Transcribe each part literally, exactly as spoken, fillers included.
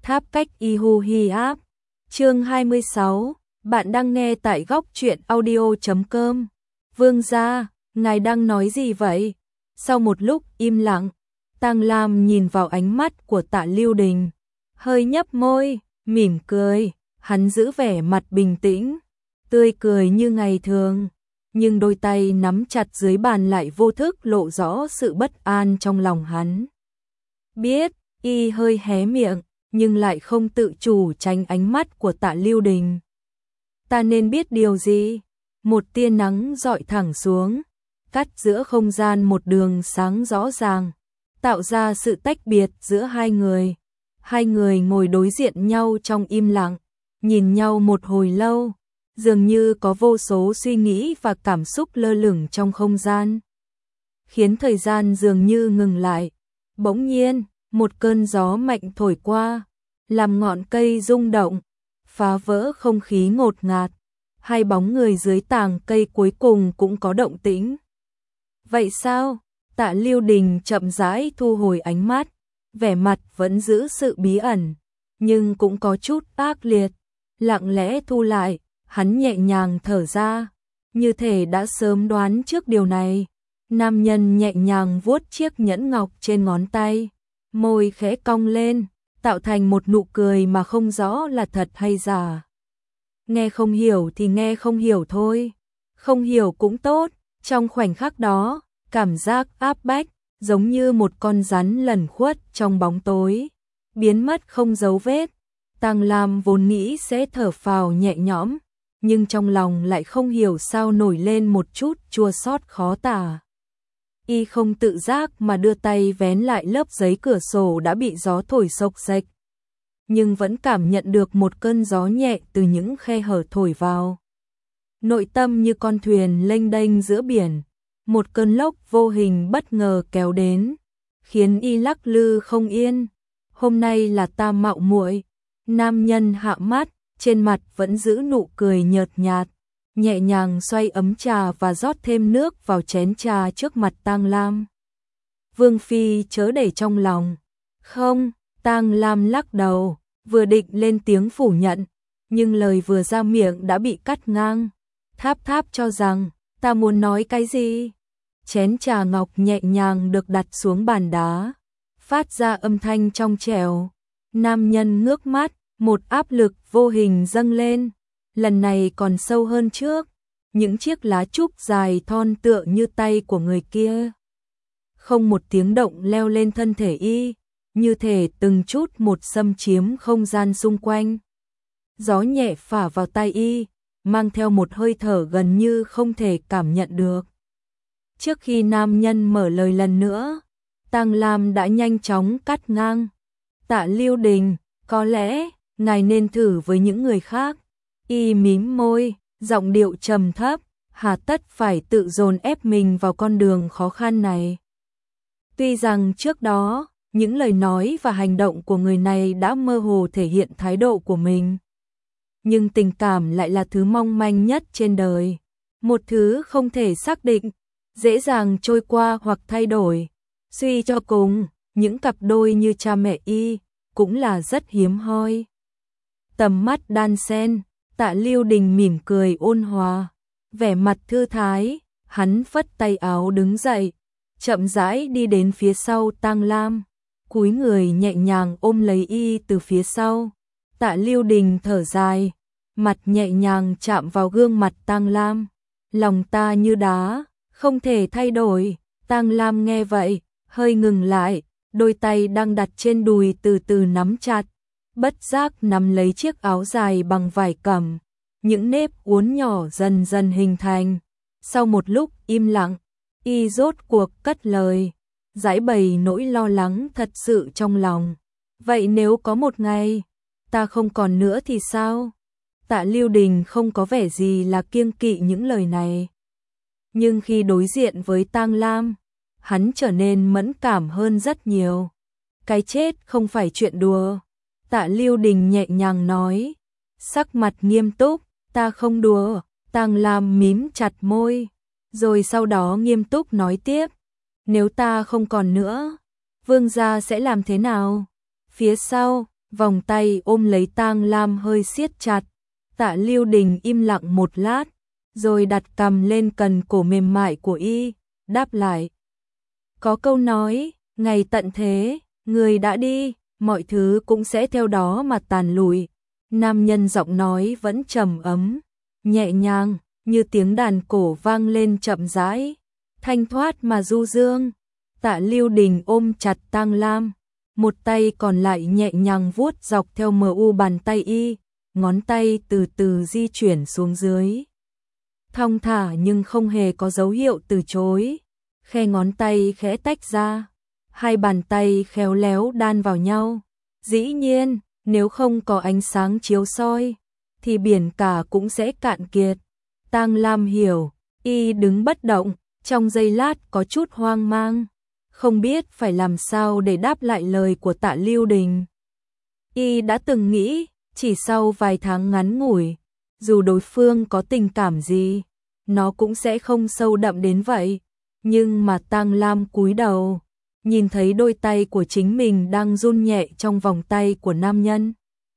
Tháp cách y hu hi áp. Chương hai mươi sáu, bạn đang nghe tại góc truyện audio chấm com. Vương gia, ngài đang nói gì vậy? Sau một lúc im lặng, Tang Lam nhìn vào ánh mắt của Tạ Lưu Đình, hơi nhấp môi, mỉm cười, hắn giữ vẻ mặt bình tĩnh, tươi cười như ngày thường, nhưng đôi tay nắm chặt dưới bàn lại vô thức lộ rõ sự bất an trong lòng hắn. Biết, y hơi hé miệng, nhưng lại không tự chủ tránh ánh mắt của Tạ Lưu Đình. Ta nên biết điều gì? Một tia nắng rọi thẳng xuống, cắt giữa không gian một đường sáng rõ ràng, tạo ra sự tách biệt giữa hai người. Hai người ngồi đối diện nhau trong im lặng, nhìn nhau một hồi lâu, dường như có vô số suy nghĩ và cảm xúc lơ lửng trong không gian, khiến thời gian dường như ngừng lại. Bỗng nhiên, một cơn gió mạnh thổi qua, làm ngọn cây rung động, phá vỡ không khí ngột ngạt. Hai bóng người dưới tàng cây cuối cùng cũng có động tĩnh. Vậy sao? Tạ Lưu Đình chậm rãi thu hồi ánh mắt, vẻ mặt vẫn giữ sự bí ẩn, nhưng cũng có chút ác liệt. Lặng lẽ thu lại, hắn nhẹ nhàng thở ra, như thể đã sớm đoán trước điều này. Nam nhân nhẹ nhàng vuốt chiếc nhẫn ngọc trên ngón tay, môi khẽ cong lên, tạo thành một nụ cười mà không rõ là thật hay giả. Nghe không hiểu thì nghe không hiểu thôi, không hiểu cũng tốt. Trong khoảnh khắc đó, cảm giác áp bách, giống như một con rắn lẩn khuất trong bóng tối, biến mất không dấu vết. Tang Lam vốn nghĩ sẽ thở phào nhẹ nhõm, nhưng trong lòng lại không hiểu sao nổi lên một chút chua xót khó tả. Y không tự giác mà đưa tay vén lại lớp giấy cửa sổ đã bị gió thổi xộc xệch, nhưng vẫn cảm nhận được một cơn gió nhẹ từ những khe hở thổi vào. Nội tâm như con thuyền lênh đênh giữa biển, một cơn lốc vô hình bất ngờ kéo đến, khiến y lắc lư không yên. Hôm nay là ta mạo muội. Nam nhân hạ mắt, trên mặt vẫn giữ nụ cười nhợt nhạt, nhẹ nhàng xoay ấm trà và rót thêm nước vào chén trà trước mặt Tang Lam. Vương phi chớ để trong lòng. Không, Tang Lam lắc đầu, vừa định lên tiếng phủ nhận, nhưng lời vừa ra miệng đã bị cắt ngang. Tháp tháp cho rằng, ta muốn nói cái gì? Chén trà ngọc nhẹ nhàng được đặt xuống bàn đá, phát ra âm thanh trong trẻo. Nam nhân ngước mắt, một áp lực vô hình dâng lên, lần này còn sâu hơn trước. Những chiếc lá trúc dài thon tựa như tay của người kia, không một tiếng động leo lên thân thể y, như thể từng chút một xâm chiếm không gian xung quanh. Gió nhẹ phả vào tai y, mang theo một hơi thở gần như không thể cảm nhận được. Trước khi nam nhân mở lời lần nữa, Tang Lam đã nhanh chóng cắt ngang. Tạ Lưu Đình, có lẽ ngài nên thử với những người khác. Y mím môi, giọng điệu trầm thấp, hà tất phải tự dồn ép mình vào con đường khó khăn này. Tuy rằng trước đó, những lời nói và hành động của người này đã mơ hồ thể hiện thái độ của mình, nhưng tình cảm lại là thứ mong manh nhất trên đời, một thứ không thể xác định, dễ dàng trôi qua hoặc thay đổi. Suy cho cùng, những cặp đôi như cha mẹ y cũng là rất hiếm hoi. Tầm mắt đan xen, Tạ Lưu Đình mỉm cười ôn hòa, vẻ mặt thư thái, hắn phất tay áo đứng dậy, chậm rãi đi đến phía sau Tang Lam, cúi người nhẹ nhàng ôm lấy y từ phía sau. Tạ Lưu Đình thở dài, mặt nhẹ nhàng chạm vào gương mặt Tang Lam. Lòng ta như đá, không thể thay đổi. Tang Lam nghe vậy, hơi ngừng lại, đôi tay đang đặt trên đùi từ từ nắm chặt, bất giác nắm lấy chiếc áo dài bằng vải cẩm. Những nếp uốn nhỏ dần dần hình thành. Sau một lúc im lặng, y rốt cuộc cất lời, giải bày nỗi lo lắng thật sự trong lòng. Vậy nếu có một ngày, ta không còn nữa thì sao? Tạ Lưu Đình không có vẻ gì là kiêng kỵ những lời này. Nhưng khi đối diện với Tang Lam, hắn trở nên mẫn cảm hơn rất nhiều. Cái chết không phải chuyện đùa. Tạ Lưu Đình nhẹ nhàng nói, sắc mặt nghiêm túc, ta không đùa. Tang Lam mím chặt môi, rồi sau đó nghiêm túc nói tiếp, nếu ta không còn nữa, vương gia sẽ làm thế nào? Phía sau, Vòng tay ôm lấy Tang Lam hơi siết chặt. Tạ Lưu Đình im lặng một lát, rồi đặt cằm lên cần cổ mềm mại của y, đáp lại. Có câu nói, ngày tận thế, người đã đi, mọi thứ cũng sẽ theo đó mà tàn lụi. Nam nhân giọng nói vẫn trầm ấm, nhẹ nhàng, như tiếng đàn cổ vang lên chậm rãi, thanh thoát mà du dương. Tạ Lưu Đình ôm chặt Tang Lam, một tay còn lại nhẹ nhàng vuốt dọc theo mờ u bàn tay y, ngón tay từ từ di chuyển xuống dưới. Thong thả nhưng không hề có dấu hiệu từ chối, khe ngón tay khẽ tách ra, hai bàn tay khéo léo đan vào nhau. Dĩ nhiên, nếu không có ánh sáng chiếu soi, thì biển cả cũng sẽ cạn kiệt. Tang Lam hiểu, y đứng bất động, trong giây lát có chút hoang mang, không biết phải làm sao để đáp lại lời của Tạ Lưu Đình. Y đã từng nghĩ, chỉ sau vài tháng ngắn ngủi, dù đối phương có tình cảm gì, nó cũng sẽ không sâu đậm đến vậy. Nhưng mà Tang Lam cúi đầu, nhìn thấy đôi tay của chính mình đang run nhẹ trong vòng tay của nam nhân.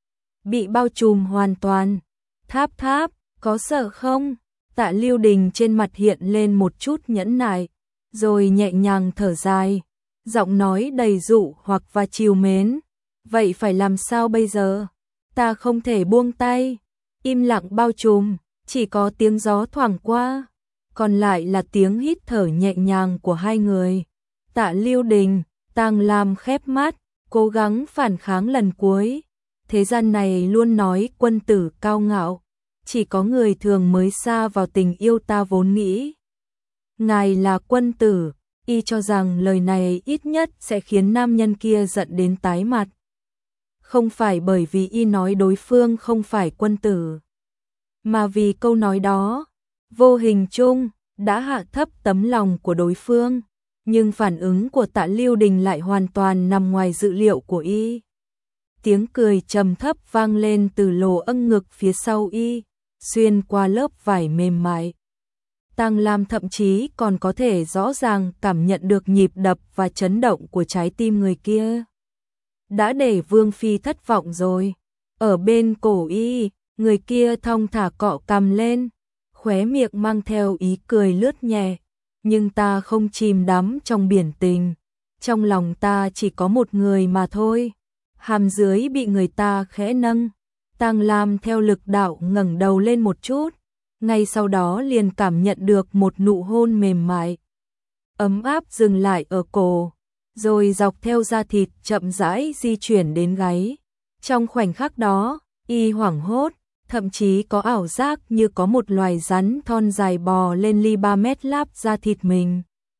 Bị bao trùm hoàn toàn. Tháp tháp, có sợ không? Tạ Lưu Đình trên mặt hiện lên một chút nhẫn nại, rồi nhẹ nhàng thở dài, giọng nói đầy dụ hoặc và trìu mến. Vậy phải làm sao bây giờ? Ta không thể buông tay. Im lặng bao trùm, chỉ có tiếng gió thoảng qua, còn lại là tiếng hít thở nhẹ nhàng của hai người. Tạ Lưu Đình, Tang Lam khép mắt, cố gắng phản kháng lần cuối. Thế gian này luôn nói quân tử cao ngạo, chỉ có người thường mới xa vào tình yêu ta vốn nghĩ. Ngài là quân tử, y cho rằng lời này ít nhất sẽ khiến nam nhân kia giận đến tái mặt. Không phải bởi vì y nói đối phương không phải quân tử, mà vì câu nói đó, vô hình chung, đã hạ thấp tấm lòng của đối phương. Nhưng phản ứng của Tạ Lưu Đình lại hoàn toàn nằm ngoài dự liệu của y. Tiếng cười trầm thấp vang lên từ lỗ âng ngực phía sau y, xuyên qua lớp vải mềm mại. Tang Lam thậm chí còn có thể rõ ràng cảm nhận được nhịp đập và chấn động của trái tim người kia. Đã để Vương Phi thất vọng rồi. Ở bên cổ y, người kia thong thả cọ cằm lên, khóe miệng mang theo ý cười lướt nhẹ. Nhưng ta không chìm đắm trong biển tình, trong lòng ta chỉ có một người mà thôi. Hàm dưới bị người ta khẽ nâng, Tang Lam theo lực đạo ngẩng đầu lên một chút, ngay sau đó liền cảm nhận được một nụ hôn mềm mại, ấm áp dừng lại ở cổ, rồi dọc theo da thịt chậm rãi di chuyển đến gáy. Trong khoảnh khắc đó, y hoảng hốt, thậm chí có ảo giác như có một loài rắn thon dài bò lên ly ba mét láp da thịt mình.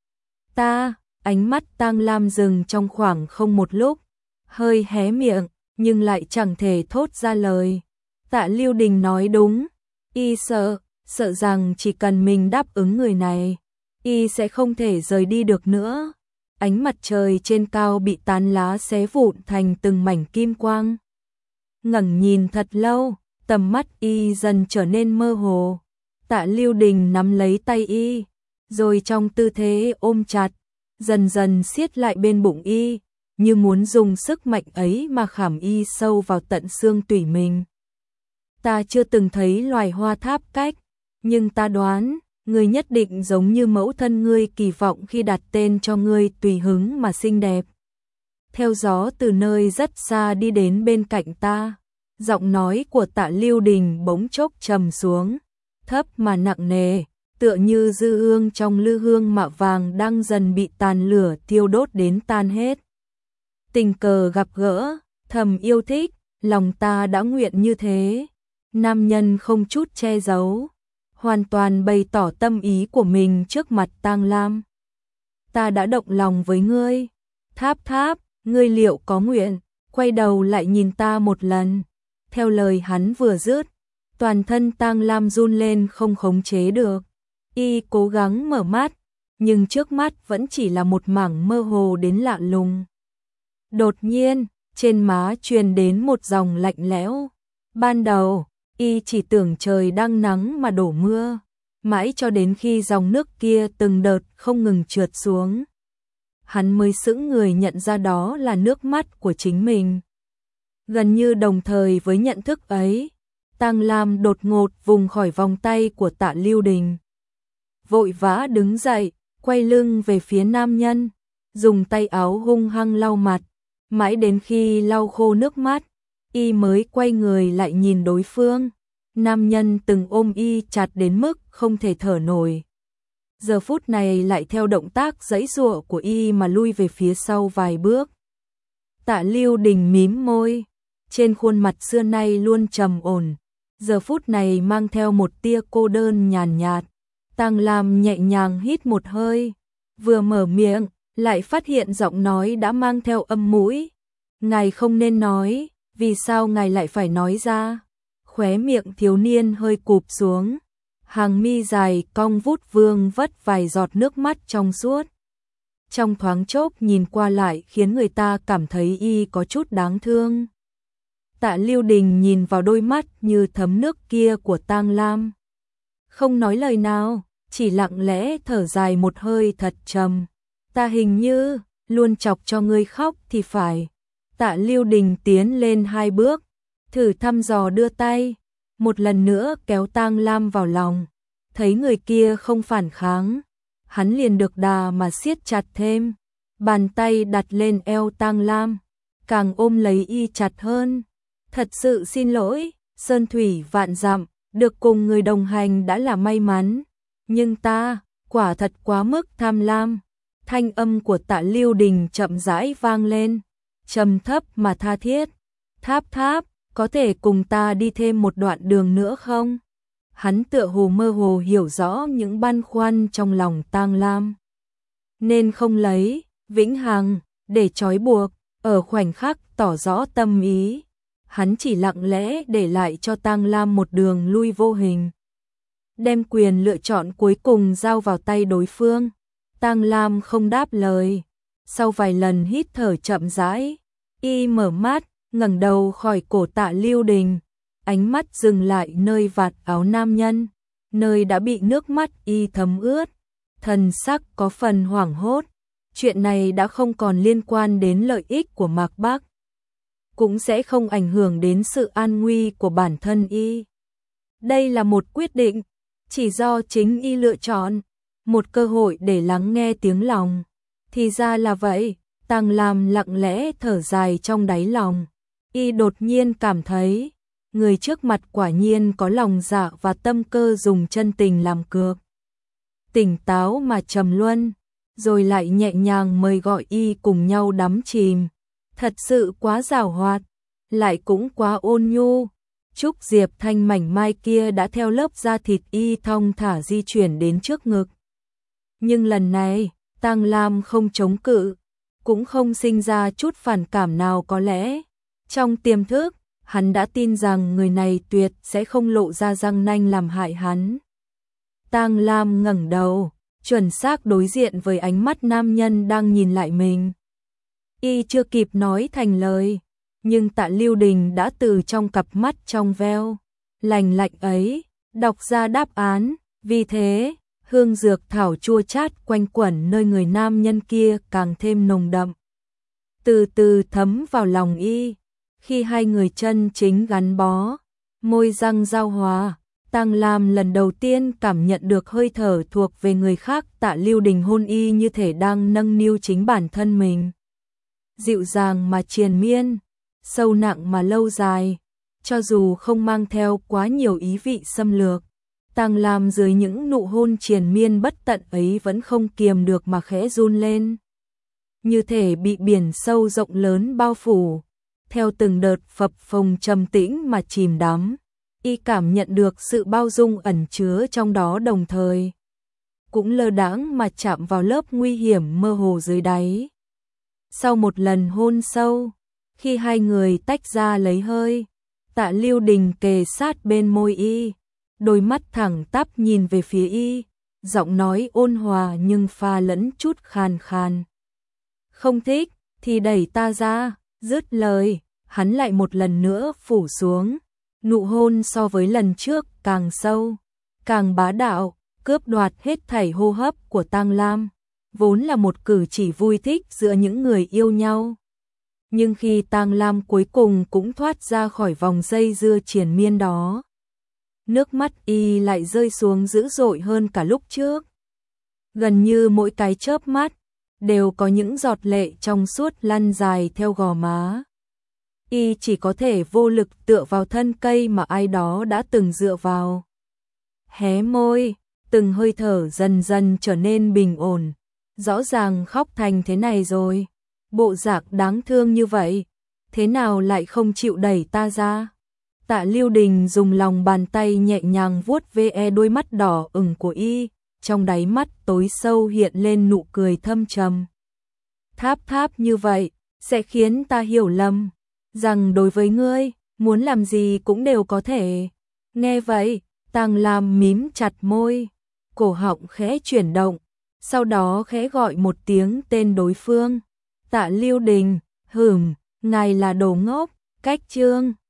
Ta, ánh mắt Tang Lam dừng trong khoảng không một lúc, hơi hé miệng, nhưng lại chẳng thể thốt ra lời. Tạ Lưu Đình nói đúng, y sợ, sợ rằng chỉ cần mình đáp ứng người này, y sẽ không thể rời đi được nữa. Ánh mặt trời trên cao bị tán lá xé vụn thành từng mảnh kim quang. Ngẩng nhìn thật lâu, tầm mắt y dần trở nên mơ hồ. Tạ Lưu Đình nắm lấy tay y, rồi trong tư thế ôm chặt, dần dần siết lại bên bụng y, như muốn dùng sức mạnh ấy mà khảm y sâu vào tận xương tủy mình. Ta chưa từng thấy loài hoa tháp cách, nhưng ta đoán, ngươi nhất định giống như mẫu thân ngươi kỳ vọng khi đặt tên cho ngươi tùy hứng mà xinh đẹp. Theo gió từ nơi rất xa đi đến bên cạnh ta, giọng nói của Tạ Lưu Đình bỗng chốc trầm xuống, thấp mà nặng nề, tựa như dư hương trong lư hương mạ vàng đang dần bị tàn lửa thiêu đốt đến tan hết. Tình cờ gặp gỡ, thầm yêu thích, lòng ta đã nguyện như thế. Nam nhân không chút che giấu, hoàn toàn bày tỏ tâm ý của mình trước mặt Tang Lam. Ta đã động lòng với ngươi. Tháp tháp, ngươi liệu có nguyện? Quay đầu lại nhìn ta một lần. Theo lời hắn vừa dứt, toàn thân Tang Lam run lên không khống chế được. Y cố gắng mở mắt, nhưng trước mắt vẫn chỉ là một mảng mơ hồ đến lạ lùng. Đột nhiên, trên má truyền đến một dòng lạnh lẽo. Ban đầu, y chỉ tưởng trời đang nắng mà đổ mưa, mãi cho đến khi dòng nước kia từng đợt không ngừng trượt xuống, hắn mới sững người nhận ra đó là nước mắt của chính mình. Gần như đồng thời với nhận thức ấy, Tang Lam đột ngột vùng khỏi vòng tay của Tạ Lưu Đình. Vội vã đứng dậy, quay lưng về phía nam nhân, dùng tay áo hung hăng lau mặt, mãi đến khi lau khô nước mắt, y mới quay người lại nhìn đối phương. Nam nhân từng ôm y chặt đến mức không thể thở nổi. Giờ phút này lại theo động tác giãy giụa của y mà lui về phía sau vài bước. Tạ Lưu Đình mím môi, trên khuôn mặt xưa nay luôn trầm ổn, giờ phút này mang theo một tia cô đơn nhàn nhạt. Tang Lam nhẹ nhàng hít một hơi, vừa mở miệng, lại phát hiện giọng nói đã mang theo âm mũi. Ngài không nên nói, vì sao ngài lại phải nói ra? Khóe miệng thiếu niên hơi cụp xuống, hàng mi dài cong vút vương vất vài giọt nước mắt trong suốt. Trong thoáng chốc nhìn qua lại khiến người ta cảm thấy y có chút đáng thương. Tạ Lưu Đình nhìn vào đôi mắt như thấm nước kia của Tang Lam, không nói lời nào, chỉ lặng lẽ thở dài một hơi thật trầm. Ta hình như luôn chọc cho ngươi khóc thì phải. Tạ Lưu Đình tiến lên hai bước, thử thăm dò đưa tay, một lần nữa kéo Tang Lam vào lòng. Thấy người kia không phản kháng, hắn liền được đà mà siết chặt thêm, bàn tay đặt lên eo Tang Lam, càng ôm lấy y chặt hơn. Thật sự xin lỗi, sơn thủy vạn dặm, được cùng người đồng hành đã là may mắn, nhưng ta, quả thật quá mức tham lam. Thanh âm của Tạ Lưu Đình chậm rãi vang lên, trầm thấp mà tha thiết. Tháp tháp, có thể cùng ta đi thêm một đoạn đường nữa không? Hắn tựa hồ mơ hồ hiểu rõ những băn khoăn trong lòng Tang Lam. Nên không lấy vĩnh hằng để trói buộc, ở khoảnh khắc tỏ rõ tâm ý, hắn chỉ lặng lẽ để lại cho Tang Lam một đường lui vô hình, đem quyền lựa chọn cuối cùng giao vào tay đối phương. Tang Lam không đáp lời, sau vài lần hít thở chậm rãi, y mở mắt, ngẩng đầu khỏi cổ Tạ Lưu Đình, ánh mắt dừng lại nơi vạt áo nam nhân, nơi đã bị nước mắt y thấm ướt, thần sắc có phần hoảng hốt. Chuyện này đã không còn liên quan đến lợi ích của Mạc Bắc, cũng sẽ không ảnh hưởng đến sự an nguy của bản thân y. Đây là một quyết định chỉ do chính y lựa chọn, một cơ hội để lắng nghe tiếng lòng. Thì ra là vậy, Tang Lam lặng lẽ thở dài trong đáy lòng. Y đột nhiên cảm thấy, người trước mặt quả nhiên có lòng dạ và tâm cơ dùng chân tình làm cược. Tỉnh táo mà trầm luân, rồi lại nhẹ nhàng mời gọi y cùng nhau đắm chìm. Thật sự quá giàu hoạt, lại cũng quá ôn nhu. Trúc Diệp Thanh mảnh mai kia đã theo lớp da thịt y thong thả di chuyển đến trước ngực. Nhưng lần này, Tang Lam không chống cự, cũng không sinh ra chút phản cảm nào. Có lẽ, trong tiềm thức, hắn đã tin rằng người này tuyệt sẽ không lộ ra răng nanh làm hại hắn. Tang Lam ngẩng đầu, chuẩn xác đối diện với ánh mắt nam nhân đang nhìn lại mình. Y chưa kịp nói thành lời, nhưng Tạ Lưu Đình đã từ trong cặp mắt trong veo lành lạnh ấy đọc ra đáp án. Vì thế, hương dược thảo chua chát quanh quẩn nơi người nam nhân kia càng thêm nồng đậm, từ từ thấm vào lòng y. Khi hai người chân chính gắn bó, môi răng giao hòa, Tang Lam lần đầu tiên cảm nhận được hơi thở thuộc về người khác. Tạ Lưu Đình hôn y như thể đang nâng niu chính bản thân mình, dịu dàng mà triền miên, sâu nặng mà lâu dài, cho dù không mang theo quá nhiều ý vị xâm lược. Tang Lam dưới những nụ hôn triền miên bất tận ấy vẫn không kiềm được mà khẽ run lên, như thể bị biển sâu rộng lớn bao phủ, theo từng đợt phập phồng trầm tĩnh mà chìm đắm. Y cảm nhận được sự bao dung ẩn chứa trong đó, đồng thời cũng lơ đãng mà chạm vào lớp nguy hiểm mơ hồ dưới đáy. Sau một lần hôn sâu, khi hai người tách ra lấy hơi, Tạ Lưu Đình kề sát bên môi y, đôi mắt thẳng tắp nhìn về phía y, giọng nói ôn hòa nhưng pha lẫn chút khàn khàn. Không thích thì đẩy ta ra. Dứt lời, hắn lại một lần nữa phủ xuống, nụ hôn so với lần trước càng sâu, càng bá đạo, cướp đoạt hết thảy hô hấp của Tang Lam, vốn là một cử chỉ vui thích giữa những người yêu nhau. Nhưng khi Tang Lam cuối cùng cũng thoát ra khỏi vòng dây dưa triền miên đó, nước mắt y lại rơi xuống dữ dội hơn cả lúc trước. Gần như mỗi cái chớp mắt đều có những giọt lệ trong suốt lăn dài theo gò má. Y chỉ có thể vô lực tựa vào thân cây mà ai đó đã từng dựa vào. Hé môi, từng hơi thở dần dần trở nên bình ổn. Rõ ràng khóc thành thế này rồi, bộ dạng đáng thương như vậy, thế nào lại không chịu đẩy ta ra? Tạ Lưu Đình dùng lòng bàn tay nhẹ nhàng vuốt ve đôi mắt đỏ ửng của y, trong đáy mắt tối sâu hiện lên nụ cười thâm trầm. Tháp tháp như vậy, sẽ khiến ta hiểu lầm, rằng đối với ngươi, muốn làm gì cũng đều có thể. Nghe vậy, Tang Lam mím chặt môi, cổ họng khẽ chuyển động, sau đó khẽ gọi một tiếng tên đối phương. Tạ Lưu Đình, hửm, ngài là đồ ngốc, cách chương.